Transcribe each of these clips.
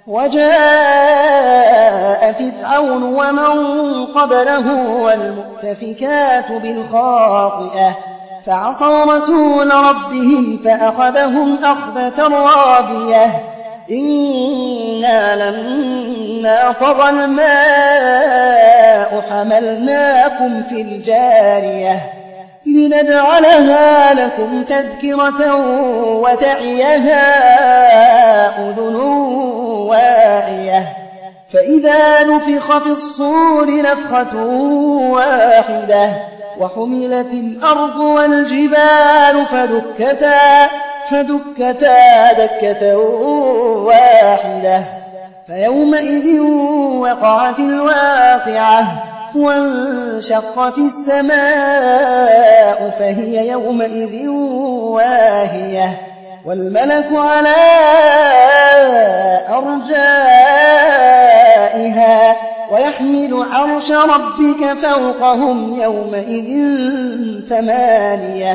وجاء فرعون ومن قبله والمؤتفكات بالخاطئة فعصوا رسول ربهم فأخذهم أخذة رابية إنا لما طغى الماء حملناكم في الجارية لنجعلها لكم تذكرة وتعيها أذن واعية فإذا نفخ في الصور نفخة واحدة وحملت الأرض والجبال فدكتا دكة واحدة فيومئذ وقعت الواقعة وانشقت السماء فهي يومئذ واهية والملك على أرجائها ويحمل عرش ربك فوقهم يومئذ 8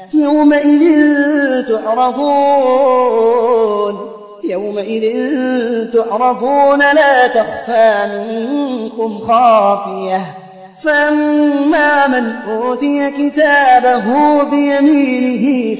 يومئذ تعرضون لا تخفى منكم خافية فأما من أوتي كتابه بيمينه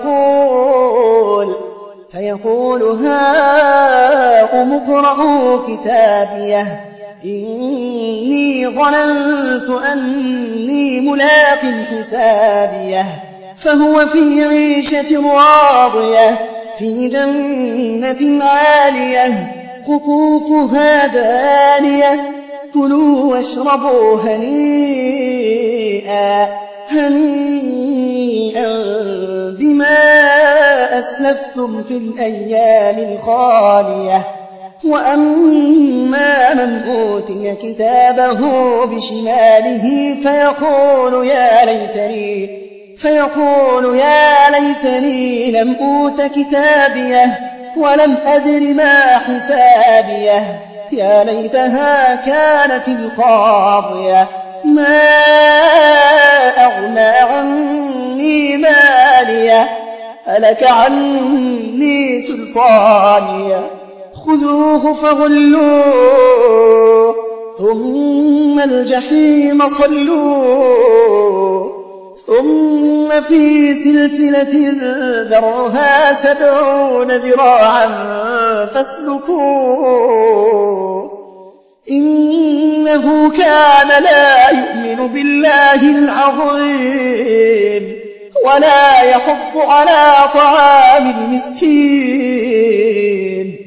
فيقول هاؤم اقرءوا كتابيه إني ظننت أني ملاق حسابيه فهو في عيشة راضية في جنة عالية قطوفها دانية كلوا واشربوا هنيئا بما أسلفتم في الأيام الخالية وأما من أوتي كتابه بشماله فيقول يا ليتني لم أوت كتابيه ولم أدر ما حسابيه يا ليتها كانت القاضية ما أغنى عني ماليه هلك عني سلطانيه خذوه فغلوه ثم الجحيم صلوه ثم في سلسلة ذرعها 70 ذراعا فاسلكوه إنه كان لا يؤمن بالله العظيم ولا يحض على طعام المسكين